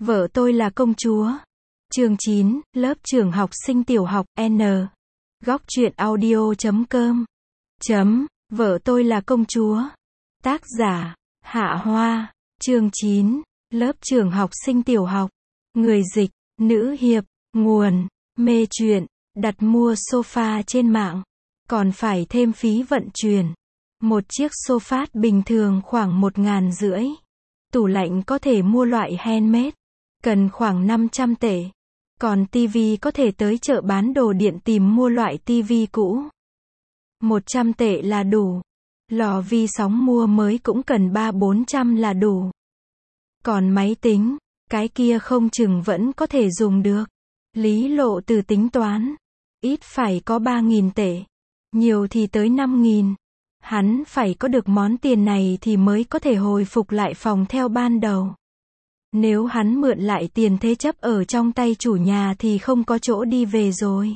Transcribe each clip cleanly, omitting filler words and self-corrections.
Vợ tôi là công chúa. Chương 9, lớp trưởng học sinh tiểu học, N. Góc truyện audio.com. Vợ tôi là công chúa. Tác giả, Hạ Hoa. Chương 9, lớp trưởng học sinh tiểu học. Người dịch, nữ hiệp. Nguồn, mê truyện. Đặt mua sofa trên mạng. Còn phải thêm phí vận chuyển. Một chiếc sofa bình thường khoảng 1.500. Tủ lạnh có thể mua loại handmade. Cần khoảng 500 tệ. Còn tivi có thể tới chợ bán đồ điện tìm mua loại tivi cũ. 100 tệ là đủ. Lò vi sóng mua mới cũng cần 300-400 là đủ. Còn máy tính, cái kia không chừng vẫn có thể dùng được. Lý Lộ Từ tính toán. Ít phải có 3.000 tệ. Nhiều thì tới 5.000. Hắn phải có được món tiền này thì mới có thể hồi phục lại phòng theo ban đầu. Nếu hắn mượn lại tiền thế chấp ở trong tay chủ nhà thì không có chỗ đi về rồi.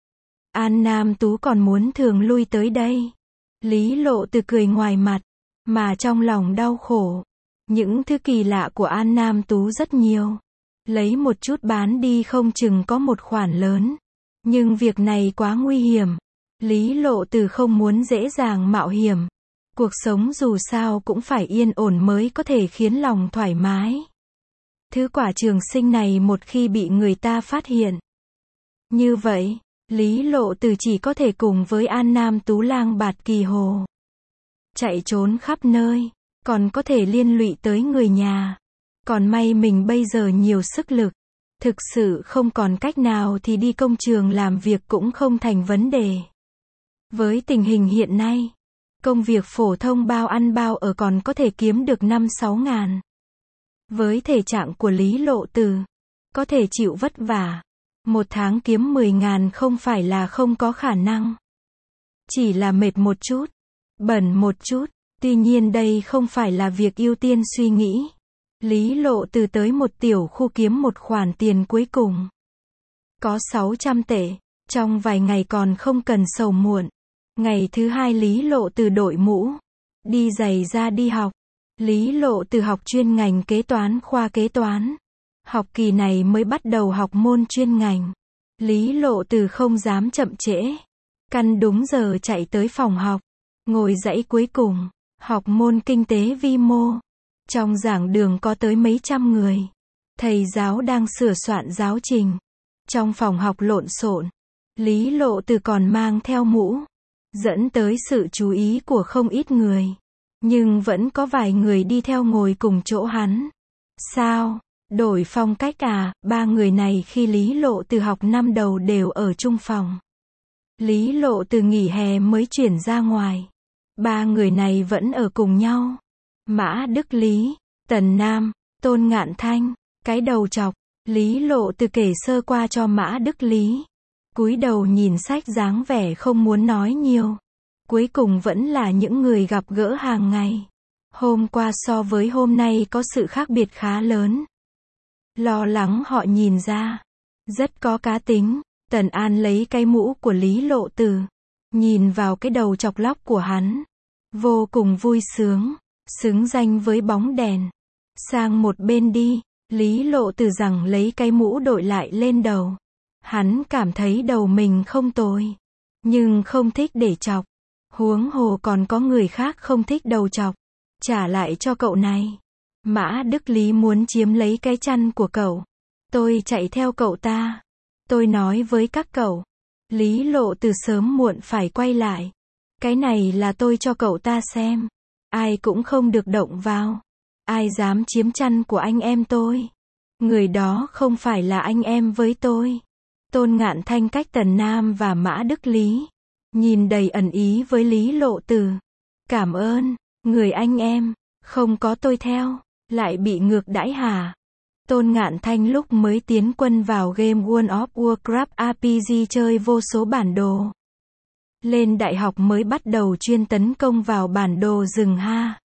An Nam Tú còn muốn thường lui tới đây. Lý Lộ Từ cười ngoài mặt, mà trong lòng đau khổ. Những thứ kỳ lạ của An Nam Tú rất nhiều. Lấy một chút bán đi không chừng có một khoản lớn. Nhưng việc này quá nguy hiểm. Lý Lộ Từ không muốn dễ dàng mạo hiểm. Cuộc sống dù sao cũng phải yên ổn mới có thể khiến lòng thoải mái. Thứ quả trường sinh này một khi bị người ta phát hiện. Như vậy, Lý Lộ Từ chỉ có thể cùng với An Nam Tú lang bạt kỳ hồ. Chạy trốn khắp nơi, còn có thể liên lụy tới người nhà. Còn may mình bây giờ nhiều sức lực. Thực sự không còn cách nào thì đi công trường làm việc cũng không thành vấn đề. Với tình hình hiện nay, công việc phổ thông bao ăn bao ở còn có thể kiếm được 5-6 ngàn. Với thể trạng của Lý Lộ Từ, có thể chịu vất vả. Một tháng kiếm 10.000 không phải là không có khả năng. Chỉ là mệt một chút, bẩn một chút. Tuy nhiên đây không phải là việc ưu tiên suy nghĩ. Lý Lộ Từ tới một tiểu khu kiếm một khoản tiền cuối cùng. Có 600 tệ. Trong vài ngày còn không cần sầu muộn. Ngày thứ hai Lý Lộ Từ đội mũ, đi giày ra đi học. Lý Lộ Từ học chuyên ngành kế toán khoa kế toán. Học kỳ này mới bắt đầu học môn chuyên ngành. Lý Lộ Từ không dám chậm trễ. Căn đúng giờ chạy tới phòng học. Ngồi dãy cuối cùng. Học môn kinh tế vi mô. Trong giảng đường có tới mấy trăm người. Thầy giáo đang sửa soạn giáo trình. Trong phòng học lộn xộn. Lý Lộ Từ còn mang theo mũ. Dẫn tới sự chú ý của không ít người. Nhưng vẫn có vài người đi theo ngồi cùng chỗ hắn. Sao? Đổi phong cách à? Ba người này khi Lý Lộ Từ học năm đầu đều ở chung phòng. Lý Lộ Từ nghỉ hè mới chuyển ra ngoài. Ba người này vẫn ở cùng nhau. Mã Đức Lý, Tần Nam, Tôn Ngạn Thanh, cái đầu chọc. Lý Lộ Từ kể sơ qua cho Mã Đức Lý. Cúi đầu nhìn sách dáng vẻ không muốn nói nhiều. Cuối cùng vẫn là những người gặp gỡ hàng ngày. Hôm qua so với hôm nay có sự khác biệt khá lớn. Lo lắng họ nhìn ra. Rất có cá tính. Tần An lấy cái mũ của Lý Lộ Từ. Nhìn vào cái đầu chọc lóc của hắn. Vô cùng vui sướng. Xứng danh với bóng đèn. Sang một bên đi. Lý Lộ Từ rằng lấy cái mũ đội lại lên đầu. Hắn cảm thấy đầu mình không tồi. Nhưng không thích để chọc. Huống hồ còn có người khác không thích đầu chọc. Trả lại cho cậu này. Mã Đức Lý muốn chiếm lấy cái chăn của cậu. Tôi chạy theo cậu ta. Tôi nói với các cậu. Lý Lộ Từ sớm muộn phải quay lại. Cái này là tôi cho cậu ta xem. Ai cũng không được động vào. Ai dám chiếm chăn của anh em tôi. Người đó không phải là anh em với tôi. Tôn Ngạn Thanh cách Tần Nam và Mã Đức Lý. Nhìn đầy ẩn ý với Lý Lộ Từ. Cảm ơn, người anh em, không có tôi theo, lại bị ngược đãi hả? Tôn Ngạn Thanh lúc mới tiến quân vào game World of Warcraft RPG chơi vô số bản đồ. Lên đại học mới bắt đầu chuyên tấn công vào bản đồ rừng ha.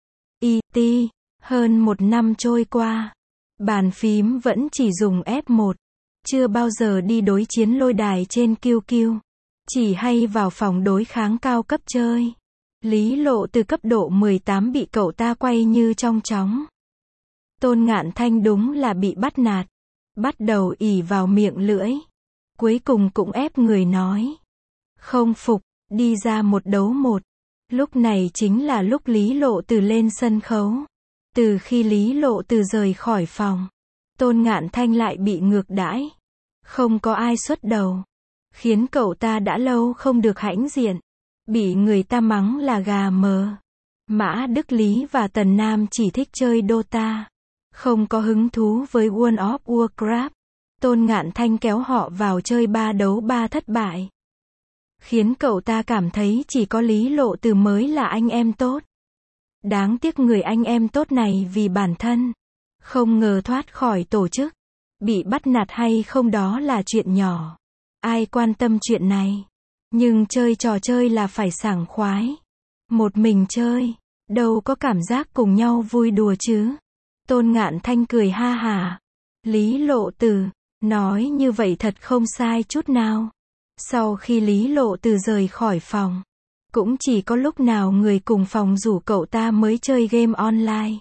IT, hơn 1 năm trôi qua. Bàn phím vẫn chỉ dùng F1. Chưa bao giờ đi đối chiến lôi đài trên QQ. Chỉ hay vào phòng đối kháng cao cấp chơi. Lý Lộ Từ cấp độ 18 bị cậu ta quay như trong chóng. Tôn Ngạn Thanh đúng là bị bắt nạt. Bắt đầu ỉ vào miệng lưỡi. Cuối cùng cũng ép người nói. Không phục, đi ra một đấu một. Lúc này chính là lúc Lý Lộ Từ lên sân khấu. Từ khi Lý Lộ Từ rời khỏi phòng, Tôn Ngạn Thanh lại bị ngược đãi. Không có ai xuất đầu. Khiến cậu ta đã lâu không được hãnh diện. Bị người ta mắng là gà mờ. Mã Đức Lý và Tần Nam chỉ thích chơi Dota. Không có hứng thú với World of Warcraft. Tôn Ngạn Thanh kéo họ vào chơi 3 đấu 3 thất bại. Khiến cậu ta cảm thấy chỉ có Lý Lộ Từ mới là anh em tốt. Đáng tiếc người anh em tốt này vì bản thân không ngờ thoát khỏi tổ chức. Bị bắt nạt hay không đó là chuyện nhỏ. Ai quan tâm chuyện này. Nhưng chơi trò chơi là phải sảng khoái. Một mình chơi, đâu có cảm giác cùng nhau vui đùa chứ. Tôn Ngạn Thanh cười ha hả. Lý Lộ Từ, nói như vậy thật không sai chút nào. Sau khi Lý Lộ Từ rời khỏi phòng, cũng chỉ có lúc nào người cùng phòng rủ cậu ta mới chơi game online.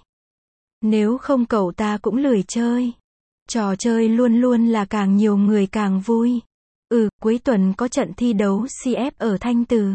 Nếu không cậu ta cũng lười chơi. Trò chơi luôn luôn là càng nhiều người càng vui. Cuối tuần có trận thi đấu CF ở Thanh Từ.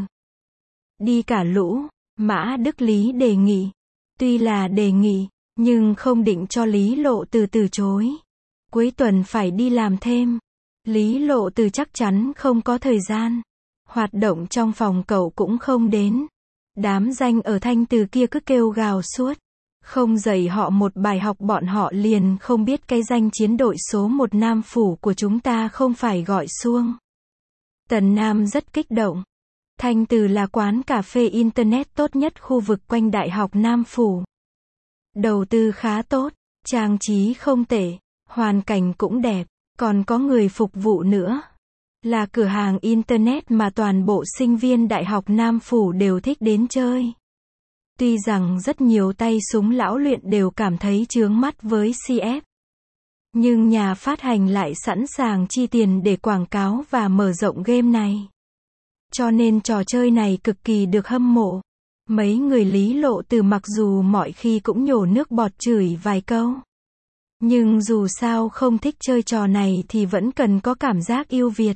Đi cả lũ, Mã Đức Lý đề nghị. Tuy là đề nghị, nhưng không định cho Lý Lộ Từ từ chối. Cuối tuần phải đi làm thêm. Lý Lộ Từ chắc chắn không có thời gian. Hoạt động trong phòng cậu cũng không đến. Đám danh ở Thanh Từ kia cứ kêu gào suốt. Không dạy họ một bài học bọn họ liền không biết cái danh chiến đội số 1 Nam Phủ của chúng ta không phải gọi xuông. Tần Nam rất kích động. Thanh Từ là quán cà phê Internet tốt nhất khu vực quanh Đại học Nam Phủ. Đầu tư khá tốt, trang trí không tệ, hoàn cảnh cũng đẹp, còn có người phục vụ nữa. Là cửa hàng Internet mà toàn bộ sinh viên Đại học Nam Phủ đều thích đến chơi. Tuy rằng rất nhiều tay súng lão luyện đều cảm thấy chướng mắt với CF. Nhưng nhà phát hành lại sẵn sàng chi tiền để quảng cáo và mở rộng game này. Cho nên trò chơi này cực kỳ được hâm mộ. Mấy người Lý Lộ Từ mặc dù mọi khi cũng nhổ nước bọt chửi vài câu. Nhưng dù sao không thích chơi trò này thì vẫn cần có cảm giác yêu Việt.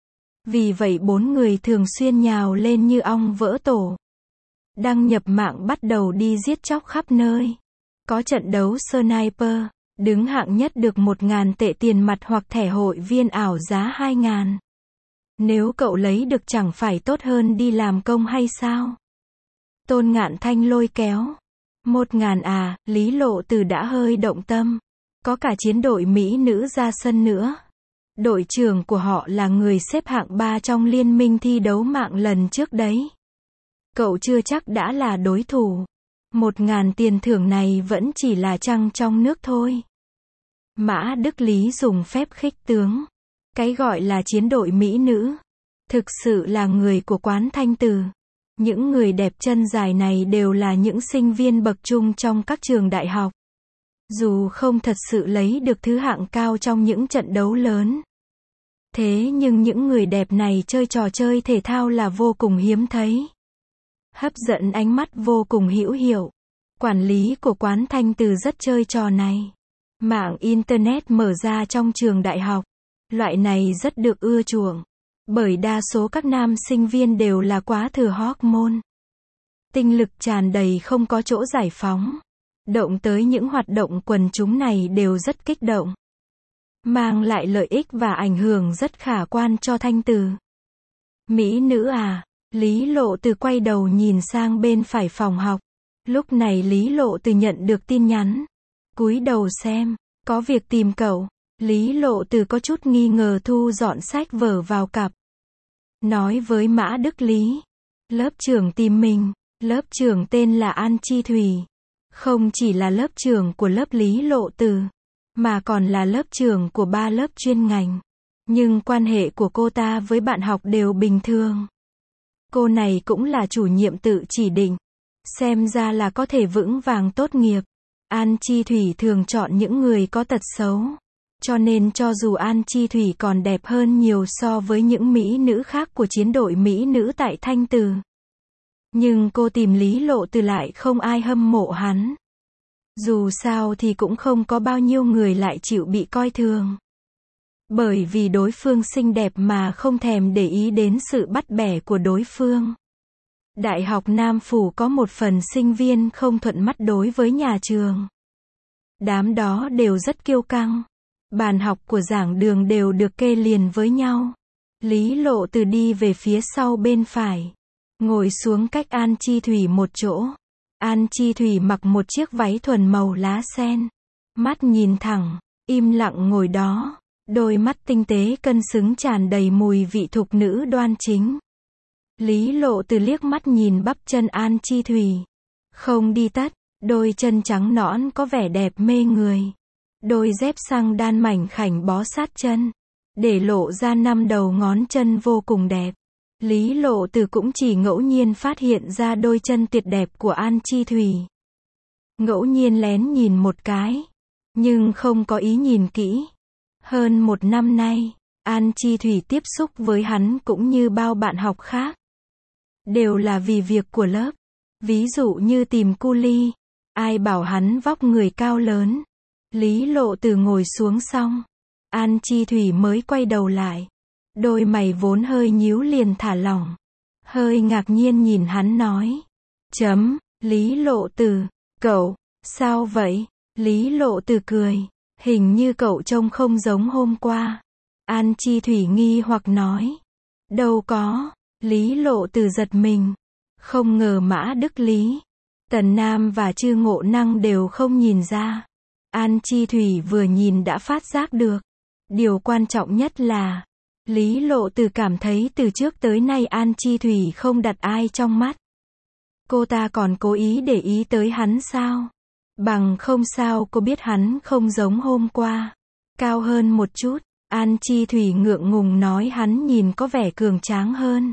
Vì vậy 4 người thường xuyên nhào lên như ong vỡ tổ. Đăng nhập mạng bắt đầu đi giết chóc khắp nơi. Có trận đấu sniper, đứng hạng nhất được 1.000 tệ tiền mặt hoặc thẻ hội viên ảo giá 2.000. Nếu cậu lấy được chẳng phải tốt hơn đi làm công hay sao? Tôn Ngạn Thanh lôi kéo. 1.000 à, Lý Lộ Từ đã hơi động tâm. Có cả chiến đội Mỹ nữ ra sân nữa. Đội trưởng của họ là người xếp hạng 3 trong liên minh thi đấu mạng lần trước đấy. Cậu chưa chắc đã là đối thủ. 1.000 tiền thưởng này vẫn chỉ là trăng trong nước thôi. Mã Đức Lý dùng phép khích tướng. Cái gọi là chiến đội Mỹ nữ. Thực sự là người của quán Thanh Từ. Những người đẹp chân dài này đều là những sinh viên bậc trung trong các trường đại học. Dù không thật sự lấy được thứ hạng cao trong những trận đấu lớn. Thế nhưng những người đẹp này chơi trò chơi thể thao là vô cùng hiếm thấy. Hấp dẫn ánh mắt vô cùng hữu hiệu. Quản lý của quán Thanh Từ rất chơi trò này. Mạng Internet mở ra trong trường đại học. Loại này rất được ưa chuộng. Bởi đa số các nam sinh viên đều là quá thừa hormone. Tinh lực tràn đầy không có chỗ giải phóng. Động tới những hoạt động quần chúng này đều rất kích động. Mang lại lợi ích và ảnh hưởng rất khả quan cho Thanh Từ. Mỹ nữ à? Lý Lộ Từ quay đầu nhìn sang bên phải phòng học. Lúc này Lý Lộ Từ nhận được tin nhắn. Cúi đầu xem, có việc tìm cậu. Lý Lộ Từ có chút nghi ngờ thu dọn sách vở vào cặp. Nói với Mã Đức Lý. Lớp trưởng tìm mình. Lớp trưởng tên là An Chi Thủy. Không chỉ là lớp trưởng của lớp Lý Lộ Từ, mà còn là lớp trưởng của 3 lớp chuyên ngành. Nhưng quan hệ của cô ta với bạn học đều bình thường. Cô này cũng là chủ nhiệm tự chỉ định. Xem ra là có thể vững vàng tốt nghiệp. An Chi Thủy thường chọn những người có tật xấu. Cho nên cho dù An Chi Thủy còn đẹp hơn nhiều so với những mỹ nữ khác của chiến đội mỹ nữ tại Thanh Từ. Nhưng cô tìm Lý Lộ Từ lại không ai hâm mộ hắn. Dù sao thì cũng không có bao nhiêu người lại chịu bị coi thường. Bởi vì đối phương xinh đẹp mà không thèm để ý đến sự bắt bẻ của đối phương. Đại học Nam Phủ có một phần sinh viên không thuận mắt đối với nhà trường. Đám đó đều rất kiêu căng. Bàn học của giảng đường đều được kê liền với nhau. Lý Lộ Từ đi về phía sau bên phải. Ngồi xuống cách An Chi Thủy một chỗ. An Chi Thủy mặc một chiếc váy thuần màu lá sen. Mắt nhìn thẳng, im lặng ngồi đó. Đôi mắt tinh tế cân xứng tràn đầy mùi vị thục nữ đoan chính. Lý Lộ Từ liếc mắt nhìn bắp chân An Chi Thủy. Không đi tất, đôi chân trắng nõn có vẻ đẹp mê người. Đôi dép xăng đan mảnh khảnh bó sát chân, để lộ ra 5 đầu ngón chân vô cùng đẹp. Lý Lộ Từ cũng chỉ ngẫu nhiên phát hiện ra đôi chân tuyệt đẹp của An Chi Thủy. Ngẫu nhiên lén nhìn một cái, nhưng không có ý nhìn kỹ. Hơn 1 năm nay, An Chi Thủy tiếp xúc với hắn cũng như bao bạn học khác. Đều là vì việc của lớp. Ví dụ như tìm cu ly. Ai bảo hắn vóc người cao lớn. Lý Lộ Từ ngồi xuống xong. An Chi Thủy mới quay đầu lại. Đôi mày vốn hơi nhíu liền thả lỏng. Hơi ngạc nhiên nhìn hắn nói. Lý Lộ Từ, cậu, sao vậy? Lý Lộ Từ cười. Hình như cậu trông không giống hôm qua. An Chi Thủy nghi hoặc nói. Đâu có. Lý Lộ Từ giật mình. Không ngờ Mã Đức Lý, Tần Nam và Trư Ngộ Năng đều không nhìn ra. An Chi Thủy vừa nhìn đã phát giác được. Điều quan trọng nhất là, Lý Lộ Từ cảm thấy từ trước tới nay An Chi Thủy không đặt ai trong mắt. Cô ta còn cố ý để ý tới hắn sao? Bằng không sao cô biết hắn không giống hôm qua. Cao hơn một chút, An Chi Thủy ngượng ngùng nói hắn nhìn có vẻ cường tráng hơn.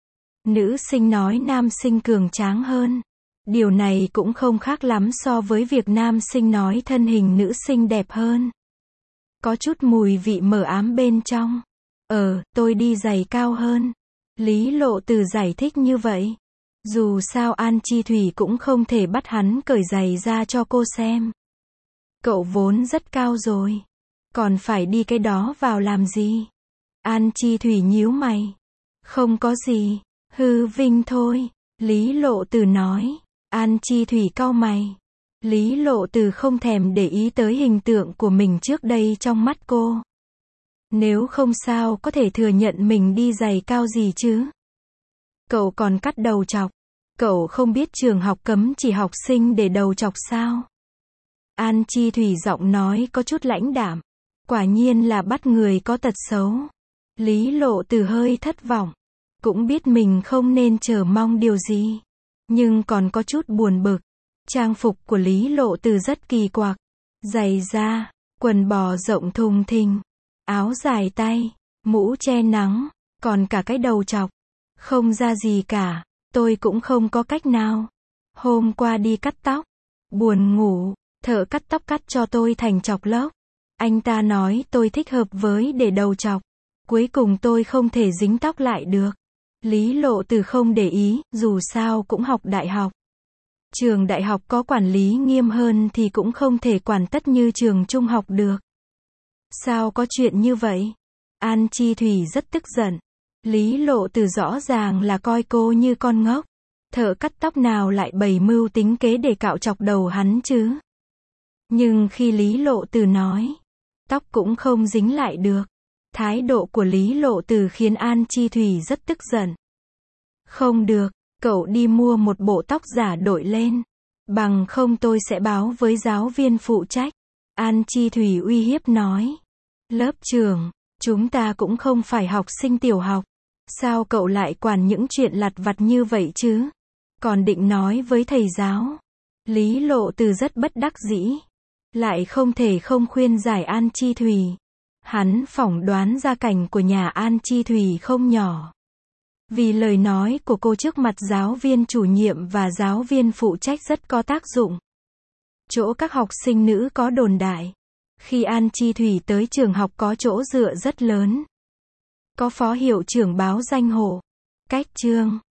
Nữ sinh nói nam sinh cường tráng hơn. Điều này cũng không khác lắm so với việc nam sinh nói thân hình nữ sinh đẹp hơn. Có chút mùi vị mờ ám bên trong. Tôi đi giày cao hơn. Lý Lộ Từ giải thích như vậy. Dù sao An Chi Thủy cũng không thể bắt hắn cởi giày ra cho cô xem. Cậu vốn rất cao rồi. Còn phải đi cái đó vào làm gì? An Chi Thủy nhíu mày. Không có gì. Hư vinh thôi. Lý Lộ Từ nói. An Chi Thủy cau mày. Lý Lộ Từ không thèm để ý tới hình tượng của mình trước đây trong mắt cô. Nếu không sao có thể thừa nhận mình đi giày cao gì chứ? Cậu còn cắt đầu chọc. Cậu không biết trường học cấm chỉ học sinh để đầu chọc sao? An Chi Thủy giọng nói có chút lãnh đạm. Quả nhiên là bắt người có tật xấu. Lý Lộ Từ hơi thất vọng. Cũng biết mình không nên chờ mong điều gì. Nhưng còn có chút buồn bực. Trang phục của Lý Lộ Từ rất kỳ quặc. Giày da, quần bò rộng thùng thình, áo dài tay, mũ che nắng, còn cả cái đầu chọc. Không ra gì cả, tôi cũng không có cách nào. Hôm qua đi cắt tóc, buồn ngủ, thợ cắt tóc cắt cho tôi thành chọc lốc. Anh ta nói tôi thích hợp với để đầu chọc. Cuối cùng tôi không thể dính tóc lại được. Lý Lộ Từ không để ý, dù sao cũng học đại học. Trường đại học có quản lý nghiêm hơn thì cũng không thể quản tất như trường trung học được. Sao có chuyện như vậy? An Chi Thủy rất tức giận. Lý Lộ Từ rõ ràng là coi cô như con ngốc. Thợ cắt tóc nào lại bày mưu tính kế để cạo chọc đầu hắn chứ? Nhưng khi Lý Lộ Từ nói, tóc cũng không dính lại được. Thái độ của Lý Lộ Từ khiến An Chi Thủy rất tức giận. Không được, cậu đi mua một bộ tóc giả đội lên. Bằng không tôi sẽ báo với giáo viên phụ trách. An Chi Thủy uy hiếp nói. Lớp trưởng, chúng ta cũng không phải học sinh tiểu học. Sao cậu lại quản những chuyện lặt vặt như vậy chứ? Còn định nói với thầy giáo. Lý Lộ Từ rất bất đắc dĩ. Lại không thể không khuyên giải An Chi Thủy. Hắn phỏng đoán gia cảnh của nhà An Chi Thủy không nhỏ. Vì lời nói của cô trước mặt giáo viên chủ nhiệm và giáo viên phụ trách rất có tác dụng. Chỗ các học sinh nữ có đồn đại. Khi An Chi Thủy tới trường học có chỗ dựa rất lớn. Có phó hiệu trưởng báo danh hộ. Cách chương.